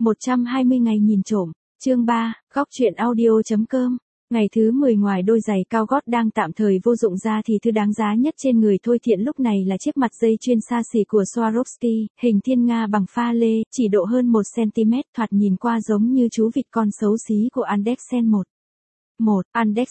120 ngày nhìn trộm, chương 3, góc truyện audio.com. Ngày thứ 10 ngoài đôi giày cao gót đang tạm thời vô dụng ra thì thứ đáng giá nhất trên người Thôi Thiện lúc này là chiếc mặt dây chuyền xa xỉ của Swarovski, hình thiên nga bằng pha lê, chỉ độ hơn 1cm, thoạt nhìn qua giống như chú vịt con xấu xí của Andersen 1.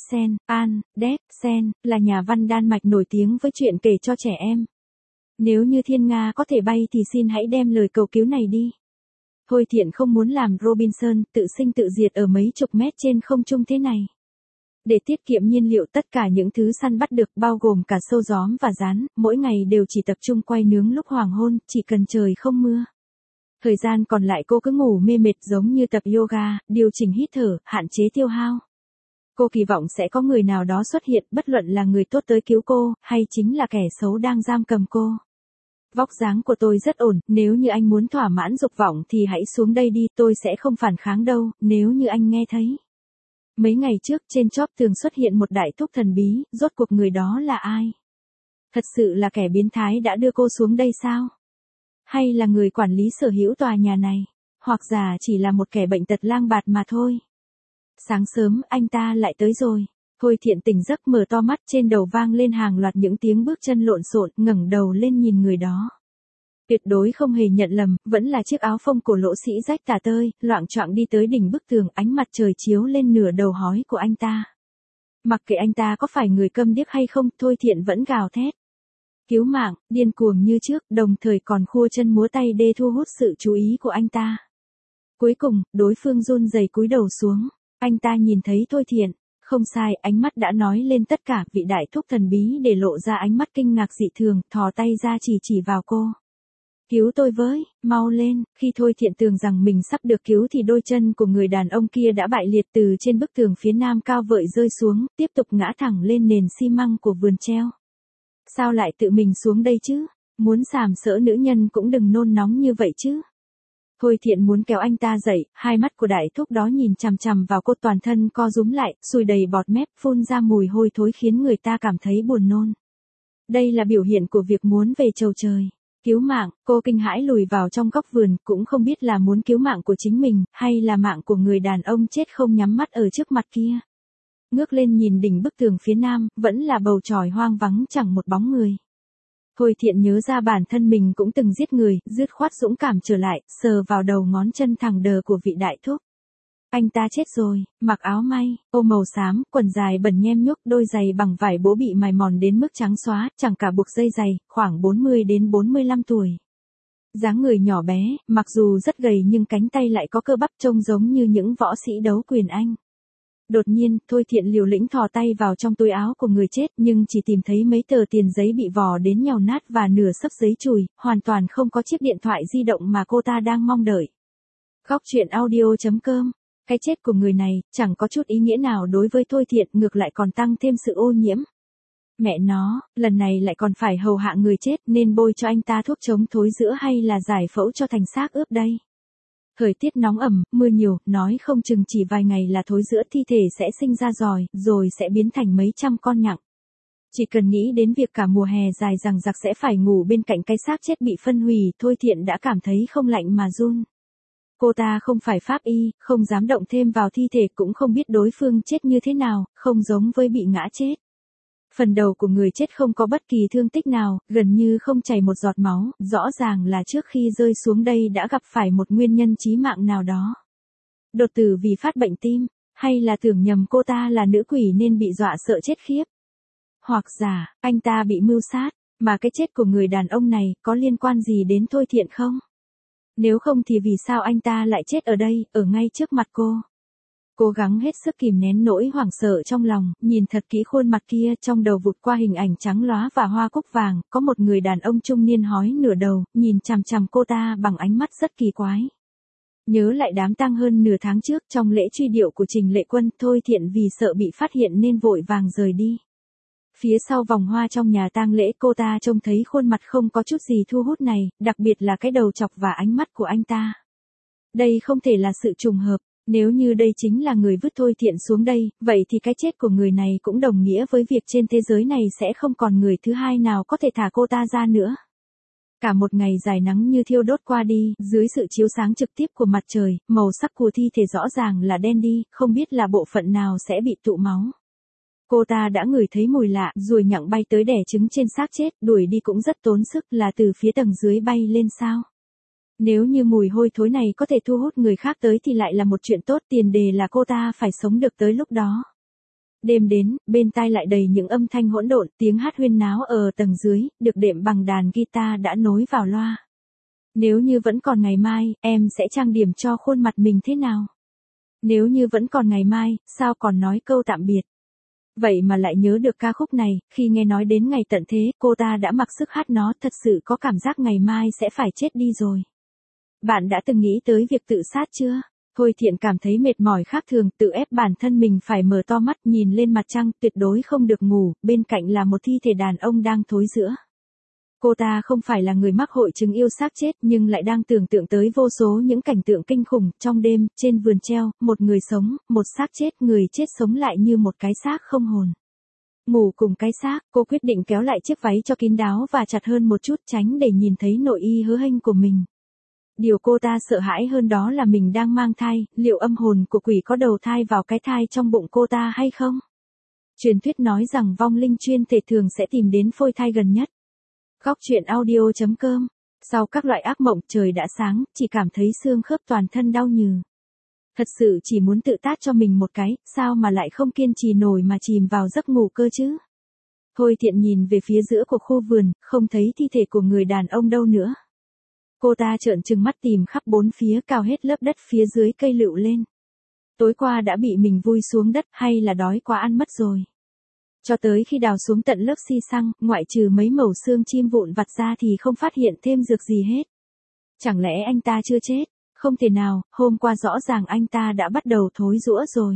Andersen là nhà văn Đan Mạch nổi tiếng với chuyện kể cho trẻ em. Nếu như thiên nga có thể bay thì xin hãy đem lời cầu cứu này đi. Thôi Thiện không muốn làm Robinson, tự sinh tự diệt ở mấy chục mét trên không trung thế này. Để tiết kiệm nhiên liệu, tất cả những thứ săn bắt được, bao gồm cả sâu gióm và rán, mỗi ngày đều chỉ tập trung quay nướng lúc hoàng hôn, chỉ cần trời không mưa. Thời gian còn lại cô cứ ngủ mê mệt giống như tập yoga, điều chỉnh hít thở, hạn chế tiêu hao. Cô kỳ vọng sẽ có người nào đó xuất hiện, bất luận là người tốt tới cứu cô, hay chính là kẻ xấu đang giam cầm cô. Vóc dáng của tôi rất ổn, nếu như anh muốn thỏa mãn dục vọng thì hãy xuống đây đi, tôi sẽ không phản kháng đâu, nếu như anh nghe thấy. Mấy ngày trước trên chóp tường xuất hiện một đại thúc thần bí, rốt cuộc người đó là ai? Thật sự là kẻ biến thái đã đưa cô xuống đây sao? Hay là người quản lý sở hữu tòa nhà này? Hoặc giả chỉ là một kẻ bệnh tật lang bạt mà thôi. Sáng sớm anh ta lại tới rồi. Thôi Thiện tỉnh giấc mở to mắt, trên đầu vang lên hàng loạt những tiếng bước chân lộn xộn, ngẩng đầu lên nhìn người đó. Tuyệt đối không hề nhận lầm, vẫn là chiếc áo phông cổ lỗ sĩ rách tả tơi, loạng choạng đi tới đỉnh bức tường, ánh mặt trời chiếu lên nửa đầu hói của anh ta. Mặc kệ anh ta có phải người câm điếc hay không, Thôi Thiện vẫn gào thét. Cứu mạng, điên cuồng như trước, đồng thời còn khua chân múa tay để thu hút sự chú ý của anh ta. Cuối cùng, đối phương run rẩy cúi đầu xuống, anh ta nhìn thấy Thôi Thiện. Không sai, ánh mắt đã nói lên tất cả, vị đại thúc thần bí để lộ ra ánh mắt kinh ngạc dị thường, thò tay ra chỉ vào cô. Cứu tôi với, mau lên, khi Thôi Thiện tưởng rằng mình sắp được cứu thì đôi chân của người đàn ông kia đã bại liệt từ trên bức tường phía nam cao vợi rơi xuống, tiếp tục ngã thẳng lên nền xi măng của vườn treo. Sao lại tự mình xuống đây chứ? Muốn sàm sỡ nữ nhân cũng đừng nôn nóng như vậy chứ. Thôi Thiện muốn kéo anh ta dậy, hai mắt của đại thúc đó nhìn chằm chằm vào cô, toàn thân co rúm lại, sùi đầy bọt mép, phun ra mùi hôi thối khiến người ta cảm thấy buồn nôn. Đây là biểu hiện của việc muốn về chầu trời. Cứu mạng, cô kinh hãi lùi vào trong góc vườn, cũng không biết là muốn cứu mạng của chính mình, hay là mạng của người đàn ông chết không nhắm mắt ở trước mặt kia. Ngước lên nhìn đỉnh bức tường phía nam, vẫn là bầu trời hoang vắng chẳng một bóng người. Thôi Thiện nhớ ra bản thân mình cũng từng giết người, dứt khoát dũng cảm trở lại, sờ vào đầu ngón chân thẳng đờ của vị đại thúc. Anh ta chết rồi, mặc áo may, ô màu xám, quần dài bẩn nhem nhuốc, đôi giày bằng vải bố bị mài mòn đến mức trắng xóa, chẳng cả buộc dây giày, khoảng 40 đến 45 tuổi. Dáng người nhỏ bé, mặc dù rất gầy nhưng cánh tay lại có cơ bắp, trông giống như những võ sĩ đấu quyền Anh. Đột nhiên, Thôi Thiện liều lĩnh thò tay vào trong túi áo của người chết, nhưng chỉ tìm thấy mấy tờ tiền giấy bị vò đến nhàu nát và nửa xấp giấy chùi, hoàn toàn không có chiếc điện thoại di động mà cô ta đang mong đợi. Góc truyện audio.com. Cái chết của người này chẳng có chút ý nghĩa nào đối với Thôi Thiện, ngược lại còn tăng thêm sự ô nhiễm. Mẹ nó, lần này lại còn phải hầu hạ người chết, nên bôi cho anh ta thuốc chống thối rữa hay là giải phẫu cho thành xác ướp đây. Thời tiết nóng ẩm, mưa nhiều, nói không chừng chỉ vài ngày là thối rữa, thi thể sẽ sinh ra giòi, rồi sẽ biến thành mấy trăm con nhặng. Chỉ cần nghĩ đến việc cả mùa hè dài dằng dặc sẽ phải ngủ bên cạnh cái xác chết bị phân hủy, Thôi Thiện đã cảm thấy không lạnh mà run. Cô ta không phải pháp y, không dám động thêm vào thi thể, cũng không biết đối phương chết như thế nào, không giống với bị ngã chết. Phần đầu của người chết không có bất kỳ thương tích nào, gần như không chảy một giọt máu, rõ ràng là trước khi rơi xuống đây đã gặp phải một nguyên nhân chí mạng nào đó. Đột tử vì phát bệnh tim, hay là tưởng nhầm cô ta là nữ quỷ nên bị dọa sợ chết khiếp. Hoặc giả, anh ta bị mưu sát, mà cái chết của người đàn ông này có liên quan gì đến Thôi Thiện không? Nếu không thì vì sao anh ta lại chết ở đây, ở ngay trước mặt cô? Cố gắng hết sức kìm nén nỗi hoảng sợ trong lòng, nhìn thật kỹ khuôn mặt kia, trong đầu vụt qua hình ảnh trắng lóa và hoa cúc vàng, có một người đàn ông trung niên hói nửa đầu, nhìn chằm chằm cô ta bằng ánh mắt rất kỳ quái. Nhớ lại đám tang hơn nửa tháng trước trong lễ truy điệu của Trình Lệ Quân, Thôi Thiện vì sợ bị phát hiện nên vội vàng rời đi. Phía sau vòng hoa trong nhà tang lễ, cô ta trông thấy khuôn mặt không có chút gì thu hút này, đặc biệt là cái đầu chọc và ánh mắt của anh ta. Đây không thể là sự trùng hợp. Nếu như đây chính là người vứt Thôi Thiện xuống đây, vậy thì cái chết của người này cũng đồng nghĩa với việc trên thế giới này sẽ không còn người thứ hai nào có thể thả cô ta ra nữa. Cả một ngày dài nắng như thiêu đốt qua đi, dưới sự chiếu sáng trực tiếp của mặt trời, màu sắc của thi thể rõ ràng là đen đi, không biết là bộ phận nào sẽ bị tụ máu. Cô ta đã ngửi thấy mùi lạ, ruồi nhặng bay tới đẻ trứng trên xác chết, đuổi đi cũng rất tốn sức, là từ phía tầng dưới bay lên sao. Nếu như mùi hôi thối này có thể thu hút người khác tới thì lại là một chuyện tốt, tiền đề là cô ta phải sống được tới lúc đó. Đêm đến, bên tai lại đầy những âm thanh hỗn độn, tiếng hát huyên náo ở tầng dưới, được đệm bằng đàn guitar đã nối vào loa. Nếu như vẫn còn ngày mai, em sẽ trang điểm cho khuôn mặt mình thế nào? Nếu như vẫn còn ngày mai, sao còn nói câu tạm biệt? Vậy mà lại nhớ được ca khúc này, khi nghe nói đến ngày tận thế, cô ta đã mặc sức hát nó, thật sự có cảm giác ngày mai sẽ phải chết đi rồi. Bạn đã từng nghĩ tới việc tự sát chưa? Thôi Thiện cảm thấy mệt mỏi khác thường, tự ép bản thân mình phải mở to mắt nhìn lên mặt trăng, tuyệt đối không được ngủ, bên cạnh là một thi thể đàn ông đang thối rữa. Cô ta không phải là người mắc hội chứng yêu xác chết nhưng lại đang tưởng tượng tới vô số những cảnh tượng kinh khủng, trong đêm, trên vườn treo, một người sống, một xác chết, người chết sống lại như một cái xác không hồn. Ngủ cùng cái xác, cô quyết định kéo lại chiếc váy cho kín đáo và chặt hơn một chút tránh để nhìn thấy nội y hớ hênh của mình. Điều cô ta sợ hãi hơn đó là mình đang mang thai, liệu âm hồn của quỷ có đầu thai vào cái thai trong bụng cô ta hay không? Truyền thuyết nói rằng vong linh chuyên thể thường sẽ tìm đến phôi thai gần nhất. Góc truyện audio.com. Sau các loại ác mộng trời đã sáng, chỉ cảm thấy xương khớp toàn thân đau nhừ. Thật sự chỉ muốn tự tát cho mình một cái, sao mà lại không kiên trì nổi mà chìm vào giấc ngủ cơ chứ? Thôi Thiện nhìn về phía giữa của khu vườn, không thấy thi thể của người đàn ông đâu nữa. Cô ta trợn trừng mắt tìm khắp bốn phía, cào hết lớp đất phía dưới cây lựu lên. Tối qua đã bị mình vùi xuống đất hay là đói quá ăn mất rồi. Cho tới khi đào xuống tận lớp xi xăng, ngoại trừ mấy mẩu xương chim vụn vặt ra thì không phát hiện thêm dược gì hết. Chẳng lẽ anh ta chưa chết? Không thể nào, hôm qua rõ ràng anh ta đã bắt đầu thối rũa rồi.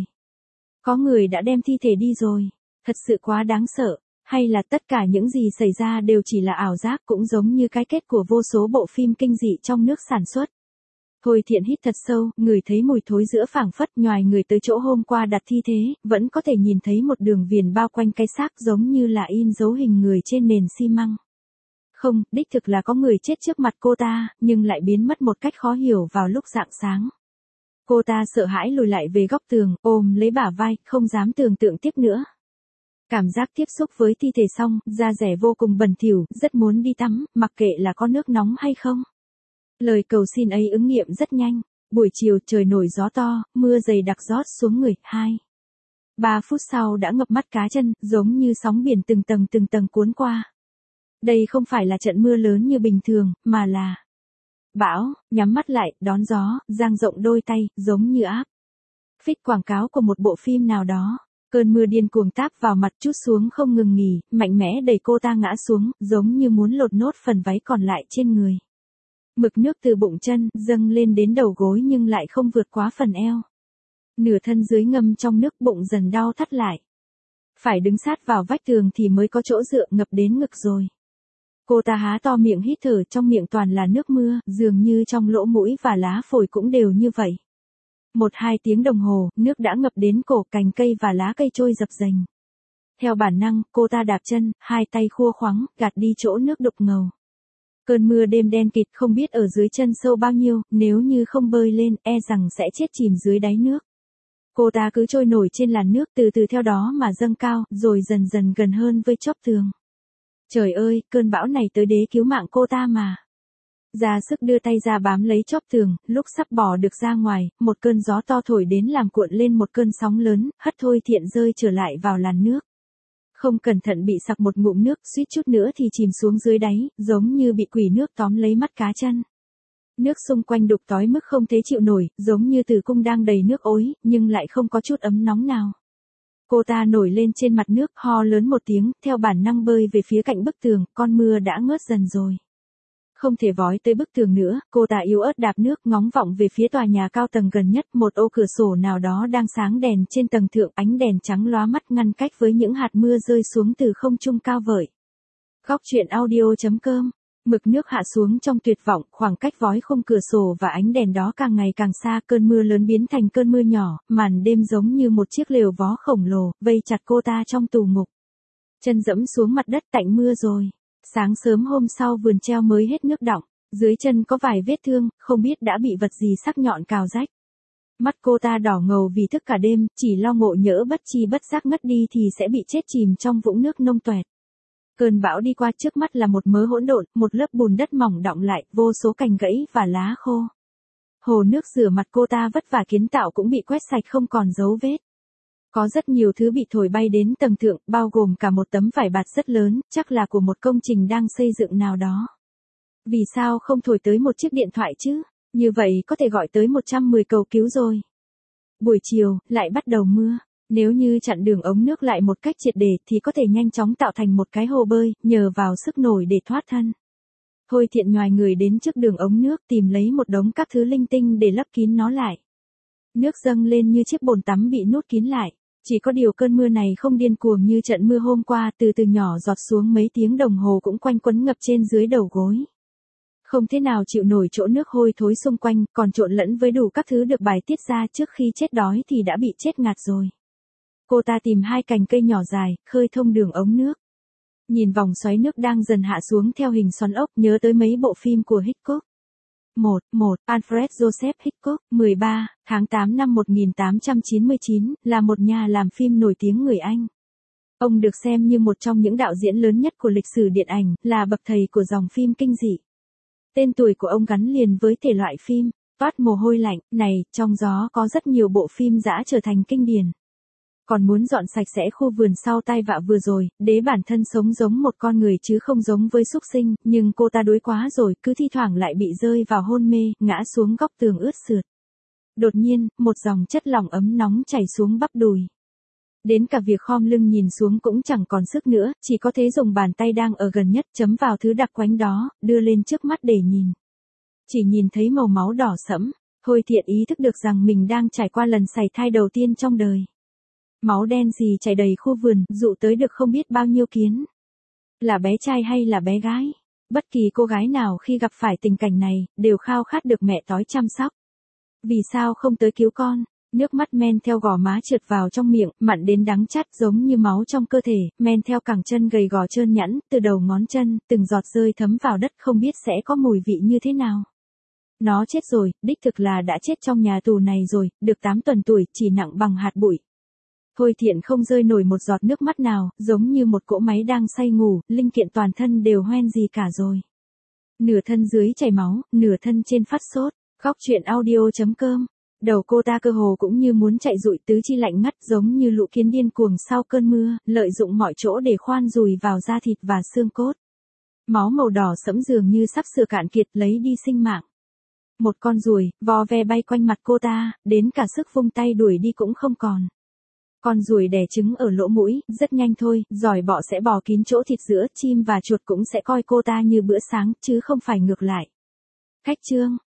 Có người đã đem thi thể đi rồi. Thật sự quá đáng sợ. Hay là tất cả những gì xảy ra đều chỉ là ảo giác, cũng giống như cái kết của vô số bộ phim kinh dị trong nước sản xuất. Thôi Thiện hít thật sâu, ngửi thấy mùi thối giữa phảng phất, nhoài người tới chỗ hôm qua đặt thi thế, vẫn có thể nhìn thấy một đường viền bao quanh cái xác giống như là in dấu hình người trên nền xi măng. Không, đích thực là có người chết trước mặt cô ta, nhưng lại biến mất một cách khó hiểu vào lúc rạng sáng. Cô ta sợ hãi lùi lại về góc tường, ôm lấy bả vai, không dám tưởng tượng tiếp nữa. Cảm giác tiếp xúc với thi thể xong, da dẻ vô cùng bẩn thỉu, rất muốn đi tắm, mặc kệ là có nước nóng hay không. Lời cầu xin ấy ứng nghiệm rất nhanh. Buổi chiều trời nổi gió to, mưa dày đặc rót xuống người. 3 phút sau đã ngập mắt cá chân, giống như sóng biển từng tầng cuốn qua. Đây không phải là trận mưa lớn như bình thường, mà là bão. Nhắm mắt lại, đón gió, dang rộng đôi tay, giống như áp phích quảng cáo của một bộ phim nào đó. Cơn mưa điên cuồng táp vào mặt, trút xuống không ngừng nghỉ, mạnh mẽ đẩy cô ta ngã xuống, giống như muốn lột nốt phần váy còn lại trên người. Mực nước từ bụng chân, dâng lên đến đầu gối nhưng lại không vượt quá phần eo. Nửa thân dưới ngâm trong nước, bụng dần đau thắt lại. Phải đứng sát vào vách tường thì mới có chỗ dựa, ngập đến ngực rồi. Cô ta há to miệng hít thở, trong miệng toàn là nước mưa, dường như trong lỗ mũi và lá phổi cũng đều như vậy. 1-2 tiếng đồng hồ, nước đã ngập đến cổ, cành cây và lá cây trôi dập dềnh. Theo bản năng, cô ta đạp chân, hai tay khua khoắng, gạt đi chỗ nước đục ngầu. Cơn mưa đêm đen kịt, không biết ở dưới chân sâu bao nhiêu, nếu như không bơi lên, e rằng sẽ chết chìm dưới đáy nước. Cô ta cứ trôi nổi trên làn nước, từ từ theo đó mà dâng cao, rồi dần dần gần hơn với chóp tường. Trời ơi, cơn bão này tới đế cứu mạng cô ta mà. Ra sức đưa tay ra bám lấy chóp tường, lúc sắp bỏ được ra ngoài, một cơn gió to thổi đến làm cuộn lên một cơn sóng lớn, hất Thôi Thiện rơi trở lại vào làn nước. Không cẩn thận bị sặc một ngụm nước, suýt chút nữa thì chìm xuống dưới đáy, giống như bị quỷ nước tóm lấy mắt cá chân. Nước xung quanh đục tối mức không thể chịu nổi, giống như tử cung đang đầy nước ối, nhưng lại không có chút ấm nóng nào. Cô ta nổi lên trên mặt nước, ho lớn một tiếng, theo bản năng bơi về phía cạnh bức tường, con mưa đã ngớt dần rồi. Không thể vói tới bức tường nữa, cô ta yếu ớt đạp nước, ngóng vọng về phía tòa nhà cao tầng gần nhất, một ô cửa sổ nào đó đang sáng đèn trên tầng thượng, ánh đèn trắng lóa mắt ngăn cách với những hạt mưa rơi xuống từ không trung cao vời. Góc truyện audio.com. Mực nước hạ xuống trong tuyệt vọng, khoảng cách vói khung cửa sổ và ánh đèn đó càng ngày càng xa, cơn mưa lớn biến thành cơn mưa nhỏ, màn đêm giống như một chiếc lều vó khổng lồ, vây chặt cô ta trong tù ngục. Chân dẫm xuống mặt đất, tạnh mưa rồi. Sáng sớm hôm sau vườn treo mới hết nước đọng, dưới chân có vài vết thương, không biết đã bị vật gì sắc nhọn cào rách. Mắt cô ta đỏ ngầu vì thức cả đêm, chỉ lo ngộ nhỡ bất chi bất giác ngất đi thì sẽ bị chết chìm trong vũng nước nông toẹt. Cơn bão đi qua, trước mắt là một mớ hỗn độn, một lớp bùn đất mỏng đọng lại, vô số cành gãy và lá khô. Hồ nước rửa mặt cô ta vất vả kiến tạo cũng bị quét sạch không còn dấu vết. Có rất nhiều thứ bị thổi bay đến tầng thượng, bao gồm cả một tấm vải bạt rất lớn, chắc là của một công trình đang xây dựng nào đó. Vì sao không thổi tới một chiếc điện thoại chứ? Như vậy có thể gọi tới 110 cầu cứu rồi. Buổi chiều, lại bắt đầu mưa. Nếu như chặn đường ống nước lại một cách triệt để thì có thể nhanh chóng tạo thành một cái hồ bơi, nhờ vào sức nổi để thoát thân. Thôi Thiện nhoài người đến trước đường ống nước tìm lấy một đống các thứ linh tinh để lấp kín nó lại. Nước dâng lên như chiếc bồn tắm bị nút kín lại. Chỉ có điều cơn mưa này không điên cuồng như trận mưa hôm qua, từ từ nhỏ giọt xuống mấy tiếng đồng hồ cũng quanh quấn ngập trên dưới đầu gối. Không thế nào chịu nổi chỗ nước hôi thối xung quanh, còn trộn lẫn với đủ các thứ được bài tiết ra trước khi chết đói thì đã bị chết ngạt rồi. Cô ta tìm hai cành cây nhỏ dài, khơi thông đường ống nước. Nhìn vòng xoáy nước đang dần hạ xuống theo hình xoắn ốc, nhớ tới mấy bộ phim của Hitchcock. 1. Alfred Joseph Hitchcock, 13, tháng 8 năm 1899, là một nhà làm phim nổi tiếng người Anh. Ông được xem như một trong những đạo diễn lớn nhất của lịch sử điện ảnh, là bậc thầy của dòng phim kinh dị. Tên tuổi của ông gắn liền với thể loại phim toát mồ hôi lạnh này, trong gió có rất nhiều bộ phim đã trở thành kinh điển. Còn muốn dọn sạch sẽ khu vườn sau tai vạ vừa rồi, Đế bản thân sống giống một con người chứ không giống với súc sinh, nhưng cô ta đuối quá rồi, cứ thi thoảng lại bị rơi vào hôn mê, ngã xuống góc tường ướt sượt. Đột nhiên, một dòng chất lỏng ấm nóng chảy xuống bắp đùi. Đến cả việc khom lưng nhìn xuống cũng chẳng còn sức nữa, chỉ có thế dùng bàn tay đang ở gần nhất chấm vào thứ đặc quánh đó, đưa lên trước mắt để nhìn. Chỉ nhìn thấy màu máu đỏ sẫm, Thôi Thiện ý thức được rằng mình đang trải qua lần sảy thai đầu tiên trong đời. Máu đen gì chảy đầy khu vườn, dụ tới được không biết bao nhiêu kiến. Là bé trai hay là bé gái? Bất kỳ cô gái nào khi gặp phải tình cảnh này, đều khao khát được mẹ tói chăm sóc. Vì sao không tới cứu con? Nước mắt men theo gò má trượt vào trong miệng, mặn đến đắng chát giống như máu trong cơ thể, men theo cẳng chân gầy gò trơn nhẵn, từ đầu ngón chân, từng giọt rơi thấm vào đất không biết sẽ có mùi vị như thế nào. Nó chết rồi, đích thực là đã chết trong nhà tù này rồi, được 8 tuần tuổi, chỉ nặng bằng hạt bụi. Thôi Thiện không rơi nổi một giọt nước mắt nào, giống như một cỗ máy đang say ngủ, linh kiện toàn thân đều hoen gì cả rồi. Nửa thân dưới chảy máu, nửa thân trên phát sốt. Góc truyện audio.com. Đầu cô ta cơ hồ cũng như muốn chạy rụi, tứ chi lạnh ngắt giống như lũ kiến điên cuồng sau cơn mưa, lợi dụng mọi chỗ để khoan dùi vào da thịt và xương cốt. Máu màu đỏ sẫm dường như sắp sửa cạn kiệt lấy đi sinh mạng. Một con ruồi, vò ve bay quanh mặt cô ta, đến cả sức vung tay đuổi đi cũng không còn. Con ruồi đẻ trứng ở lỗ mũi, rất nhanh thôi, giỏi bọ sẽ bò kín chỗ thịt giữa, chim và chuột cũng sẽ coi cô ta như bữa sáng, chứ không phải ngược lại. Khách chương.